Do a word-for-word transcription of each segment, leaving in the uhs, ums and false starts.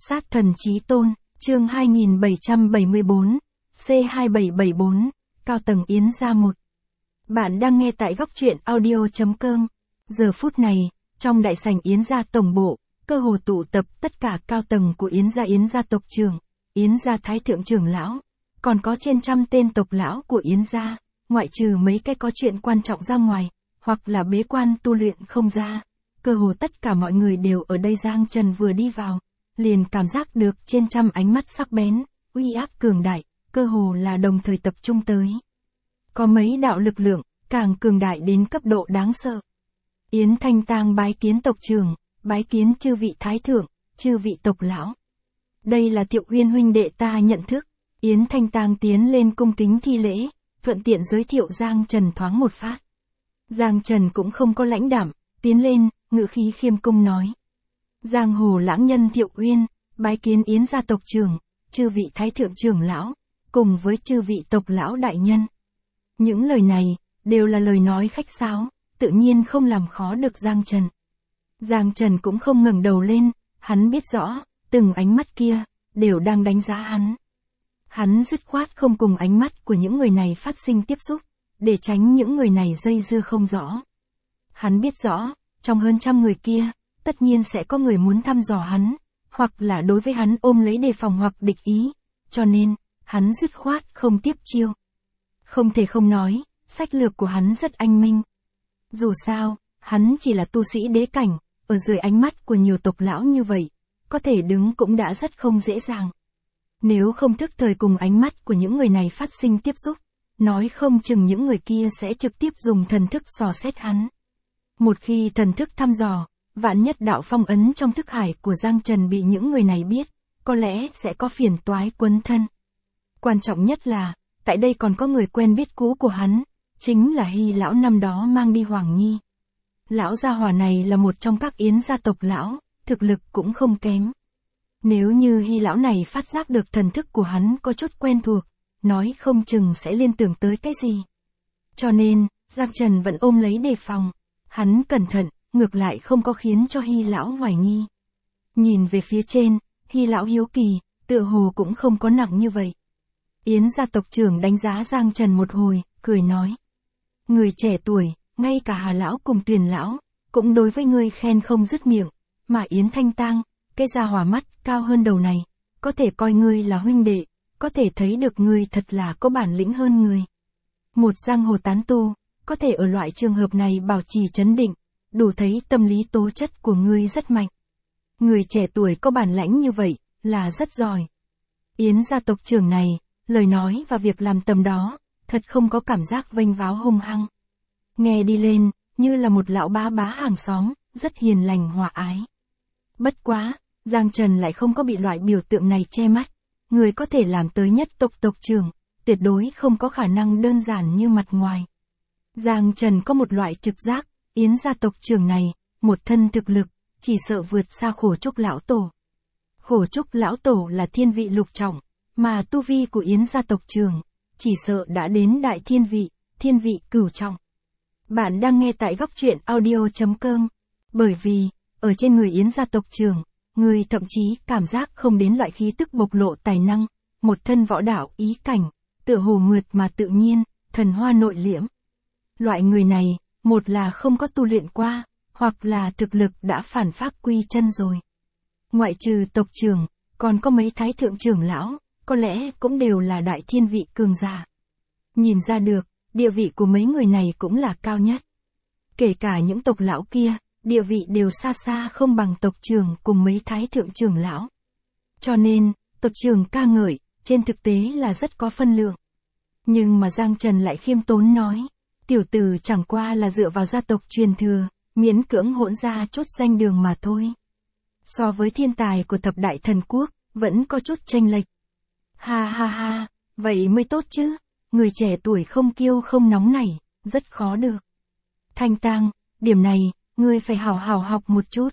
Sát thần chí tôn, chương hai nghìn bảy trăm bảy mươi bốn, C hai bảy bảy bốn, cao tầng Yến gia một. Bạn đang nghe tại góc truyện audio chấm com. Giờ phút này, trong đại sảnh Yến gia tổng bộ, cơ hồ tụ tập tất cả cao tầng của Yến gia Yến gia tộc trưởng, Yến gia thái thượng trưởng lão, còn có trên trăm tên tộc lão của Yến gia, ngoại trừ mấy cái có chuyện quan trọng ra ngoài, hoặc là bế quan tu luyện không ra. Cơ hồ tất cả mọi người đều ở đây. Giang Trần vừa đi vào, liền cảm giác được trên trăm ánh mắt sắc bén, uy áp cường đại, cơ hồ là đồng thời tập trung tới. Có mấy đạo lực lượng, càng cường đại đến cấp độ đáng sợ. Yến Thanh Tang bái kiến tộc trưởng, bái kiến chư vị thái thượng, chư vị tộc lão. Đây là Thiệu Uyên huynh đệ ta nhận thức. Yến Thanh Tang tiến lên cung kính thi lễ, thuận tiện giới thiệu Giang Trần thoáng một phát. Giang Trần cũng không có lãnh đạm, tiến lên, ngữ khí khiêm cung nói. Giang hồ lãng nhân Thiệu Uyên, bái kiến Yến gia tộc trưởng, chư vị thái thượng trưởng lão, cùng với chư vị tộc lão đại nhân. Những lời này, đều là lời nói khách sáo, tự nhiên không làm khó được Giang Trần. Giang Trần cũng không ngẩng đầu lên, hắn biết rõ, từng ánh mắt kia, đều đang đánh giá hắn. Hắn dứt khoát không cùng ánh mắt của những người này phát sinh tiếp xúc, để tránh những người này dây dưa không rõ. Hắn biết rõ, trong hơn trăm người kia, tất nhiên sẽ có người muốn thăm dò hắn, hoặc là đối với hắn ôm lấy đề phòng hoặc địch ý, cho nên, hắn dứt khoát không tiếp chiêu. Không thể không nói, sách lược của hắn rất anh minh. Dù sao, hắn chỉ là tu sĩ đế cảnh, ở dưới ánh mắt của nhiều tộc lão như vậy, có thể đứng cũng đã rất không dễ dàng. Nếu không thức thời cùng ánh mắt của những người này phát sinh tiếp xúc, nói không chừng những người kia sẽ trực tiếp dùng thần thức dò xét hắn. Một khi thần thức thăm dò, vạn nhất đạo phong ấn trong thức hải của Giang Trần bị những người này biết, có lẽ sẽ có phiền toái quấn thân. Quan trọng nhất là, tại đây còn có người quen biết cũ của hắn, chính là Hy lão năm đó mang đi Hoàng Nhi. Lão gia hỏa này là một trong các Yến gia tộc lão, thực lực cũng không kém. Nếu như Hy lão này phát giác được thần thức của hắn có chút quen thuộc, nói không chừng sẽ liên tưởng tới cái gì. Cho nên, Giang Trần vẫn ôm lấy đề phòng. Hắn cẩn thận, ngược lại không có khiến cho Hy lão hoài nghi. Nhìn về phía trên, Hy lão hiếu kỳ, tựa hồ cũng không có nặng như vậy. Yến gia tộc trưởng đánh giá Giang Trần một hồi, cười nói. Người trẻ tuổi, ngay cả Hà lão cùng Tuyền lão, cũng đối với ngươi khen không dứt miệng, mà Yến Thanh Tang, cái da hỏa mắt cao hơn đầu này, có thể coi ngươi là huynh đệ, có thể thấy được ngươi thật là có bản lĩnh hơn người. Một giang hồ tán tu, có thể ở loại trường hợp này bảo trì trấn định, đủ thấy tâm lý tố chất của ngươi rất mạnh. Người trẻ tuổi có bản lãnh như vậy, là rất giỏi. Yến gia tộc trưởng này, lời nói và việc làm tầm đó, thật không có cảm giác vênh váo hung hăng. Nghe đi lên, như là một lão bá bá hàng xóm, rất hiền lành hòa ái. Bất quá, Giang Trần lại không có bị loại biểu tượng này che mắt. Người có thể làm tới nhất tộc tộc trưởng, tuyệt đối không có khả năng đơn giản như mặt ngoài. Giang Trần có một loại trực giác, Yến gia tộc trưởng này, một thân thực lực, chỉ sợ vượt xa Khổ Trúc lão tổ. Khổ Trúc lão tổ là thiên vị lục trọng, mà tu vi của Yến gia tộc trưởng, chỉ sợ đã đến đại thiên vị, thiên vị cửu trọng. Bạn đang nghe tại góc truyện audio chấm com, bởi vì, ở trên người Yến gia tộc trưởng, người thậm chí cảm giác không đến loại khí tức bộc lộ tài năng, một thân võ đạo ý cảnh, tựa hồ mượt mà tự nhiên, thần hoa nội liễm. Loại người này, một là không có tu luyện qua, hoặc là thực lực đã phản pháp quy chân rồi. Ngoại trừ tộc trưởng, còn có mấy thái thượng trưởng lão, có lẽ cũng đều là đại thiên vị cường giả. Nhìn ra được, địa vị của mấy người này cũng là cao nhất. Kể cả những tộc lão kia, địa vị đều xa xa không bằng tộc trưởng cùng mấy thái thượng trưởng lão. Cho nên, tộc trưởng ca ngợi, trên thực tế là rất có phân lượng. Nhưng mà Giang Trần lại khiêm tốn nói, tiểu tử chẳng qua là dựa vào gia tộc truyền thừa, miễn cưỡng hỗn ra chút danh đường mà thôi. So với thiên tài của thập đại thần quốc, vẫn có chút chênh lệch. Ha ha ha, vậy mới tốt chứ, người trẻ tuổi không kiêu không nóng nảy, rất khó được. Thanh Tang, điểm này, ngươi phải hào hào học một chút.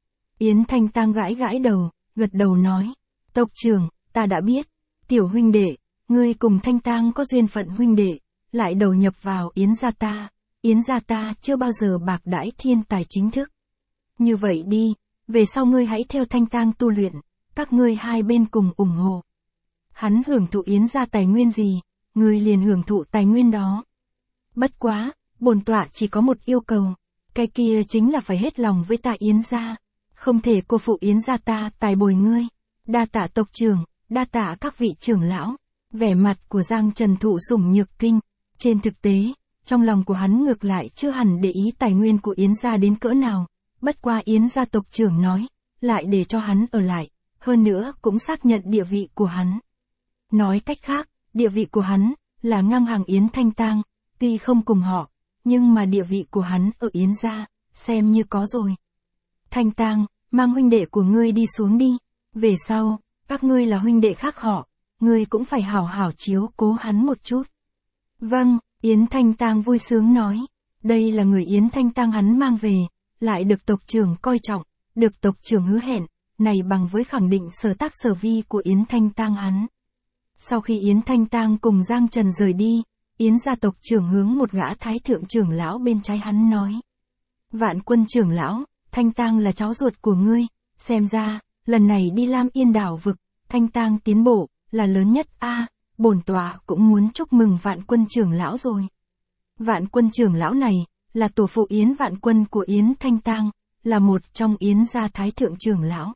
Yến Thanh Tang gãi gãi đầu, gật đầu nói, tộc trưởng, ta đã biết, tiểu huynh đệ, ngươi cùng Thanh Tang có duyên phận huynh đệ, lại đầu nhập vào Yến gia ta, Yến gia ta chưa bao giờ bạc đãi thiên tài chính thức. Như vậy đi, về sau ngươi hãy theo Thanh Tang tu luyện, các ngươi hai bên cùng ủng hộ. Hắn hưởng thụ Yến gia tài nguyên gì, ngươi liền hưởng thụ tài nguyên đó. Bất quá, bổn tọa chỉ có một yêu cầu, cái kia chính là phải hết lòng với ta Yến gia, không thể cô phụ Yến gia ta tài bồi ngươi. Đa tạ tộc trưởng, đa tạ các vị trưởng lão. Vẻ mặt của Giang Trần thụ sủng nhược kinh, trên thực tế, trong lòng của hắn ngược lại chưa hẳn để ý tài nguyên của Yến gia đến cỡ nào, bất qua Yến gia tộc trưởng nói, lại để cho hắn ở lại, hơn nữa cũng xác nhận địa vị của hắn. Nói cách khác, địa vị của hắn là ngang hàng Yến Thanh Tang, tuy không cùng họ, nhưng mà địa vị của hắn ở Yến gia, xem như có rồi. Thanh Tang, mang huynh đệ của ngươi đi xuống đi, về sau, các ngươi là huynh đệ khác họ, ngươi cũng phải hảo hảo chiếu cố hắn một chút. Vâng, Yến Thanh Tang vui sướng nói, đây là người Yến Thanh Tang hắn mang về, lại được tộc trưởng coi trọng, được tộc trưởng hứa hẹn, này bằng với khẳng định sở tác sở vi của Yến Thanh Tang hắn. Sau khi Yến Thanh Tang cùng Giang Trần rời đi, Yến gia tộc trưởng hướng một gã thái thượng trưởng lão bên trái hắn nói. Vạn Quân trưởng lão, Thanh Tang là cháu ruột của ngươi, xem ra, lần này đi Lam Yên đảo vực, Thanh Tang tiến bộ, là lớn nhất a à, bổn tọa cũng muốn chúc mừng Vạn Quân trưởng lão rồi. Vạn Quân trưởng lão này, là tổ phụ Yến Vạn Quân của Yến Thanh Tang, là một trong Yến gia thái thượng trưởng lão.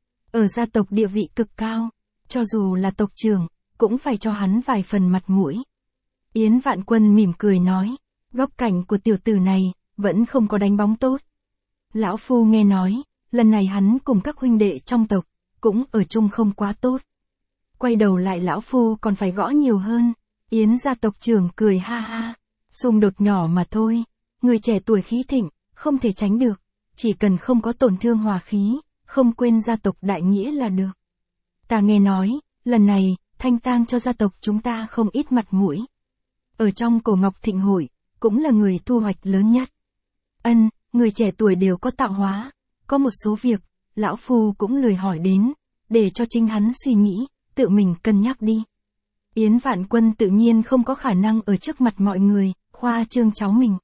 Ở gia tộc địa vị cực cao, cho dù là tộc trưởng, cũng phải cho hắn vài phần mặt mũi. Yến Vạn Quân mỉm cười nói, góc cảnh của tiểu tử này, vẫn không có đánh bóng tốt. Lão Phu nghe nói, lần này hắn cùng các huynh đệ trong tộc, cũng ở chung không quá tốt. Quay đầu lại Lão Phu còn phải gõ nhiều hơn. Yến gia tộc trưởng cười ha ha, xung đột nhỏ mà thôi, người trẻ tuổi khí thịnh, không thể tránh được, chỉ cần không có tổn thương hòa khí, không quên gia tộc đại nghĩa là được. Ta nghe nói, lần này, Thanh Tang cho gia tộc chúng ta không ít mặt mũi. Ở trong cổ Ngọc Thịnh hội, cũng là người thu hoạch lớn nhất. Ân, người trẻ tuổi đều có tạo hóa, có một số việc, Lão Phu cũng lười hỏi đến, để cho chính hắn suy nghĩ, tự mình cân nhắc đi. Yến Vạn Quân tự nhiên không có khả năng ở trước mặt mọi người, khoa trương cháu mình.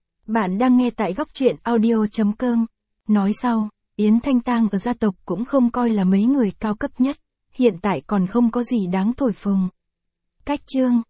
Bạn đang nghe tại góc truyện audio chấm com. Nói sau, Yến Thanh Tang ở gia tộc cũng không coi là mấy người cao cấp nhất, hiện tại còn không có gì đáng thổi phồng. Cách chương